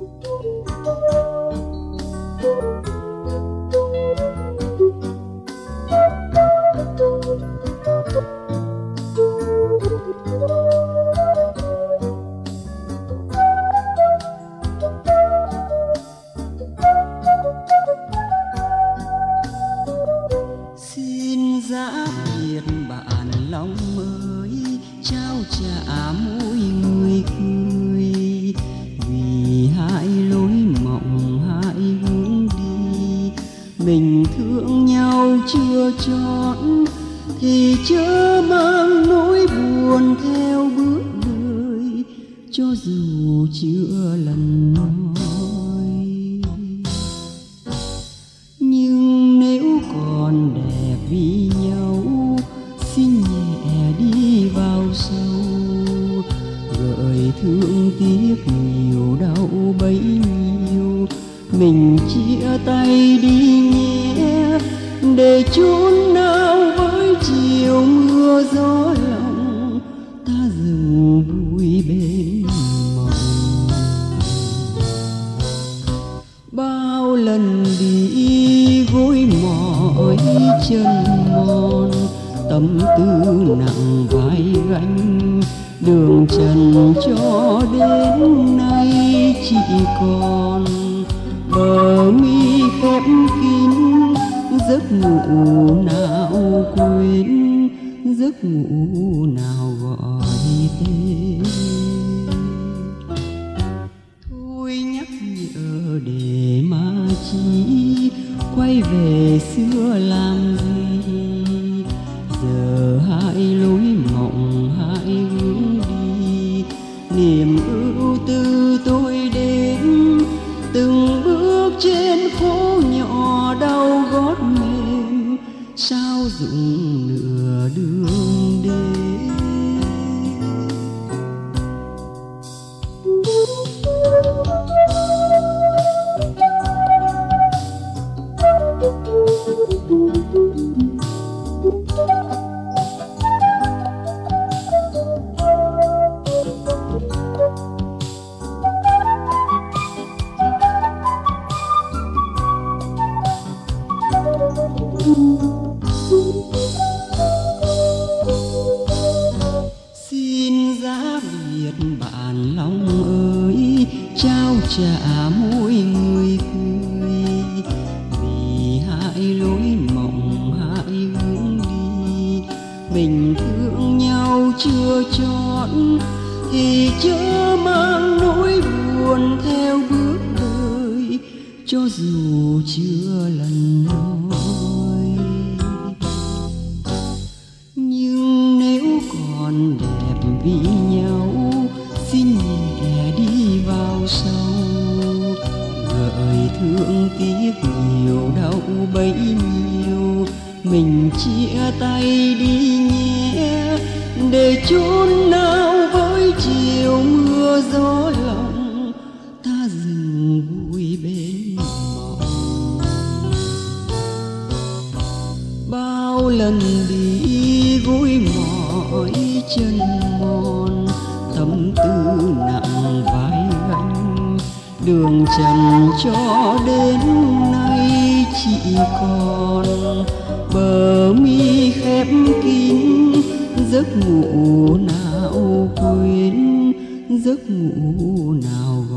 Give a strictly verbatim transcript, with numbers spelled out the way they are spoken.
Xin giã biệt bạn lòng ơi, trao trả mỗi người cười, vì hai lối mộng hai hướng đi. Mình thương nhau chưa trọn thì chớ mang nỗi buồn theo bước đời, cho dù chưa lần nói. Nhưng nếu còn đẹp vì nhau, xin nhẹ đi vào sâu, gợi thương tiếc nhiều đau bấy nhiêu. Mình chia tay đi nhé, để chốn nào với chiều mưa gió lòng, ta dừng vui bên mộng. Bao lần đi gối mỏi chân mòn, tâm tư nặng vai gánh, đường trần cho đến nay chỉ còn bờ mi khép kín. Giấc ngủ nào quên, giấc ngủ nào gọi tên. Thôi nhắc nhở để mà chi, quay về xưa làm gì. Giờ hai lối mộng hai hướng đi, niềm ưu tư tôi đến từng bước trên phố nhỏ đau gót mềm, sao dụng nửa đường đến. Xin giã biệt bạn lòng ơi, trao trả mỗi người cười, vì hai lối mộng hai hướng đi. Mình thương nhau chưa trọn thì chớ mang nỗi buồn theo bước đời, cho dù chưa lần nói. Nhưng nếu còn đẹp vì nhau, xin nhẹ đi vào sâu, gợi thương tiếc nhiều đau bấy nhiêu. Mình chia tay đi nhé, để chốn nào với chiều mưa gió lòng, ta dừng vui bên mộng. Bao lần đi gối mỏi chân mòn, tâm tư nặng vai gánh, đường trần cho đến nay chỉ còn bờ mi khép kín. Giấc ngủ nào quên, giấc ngủ nào gọi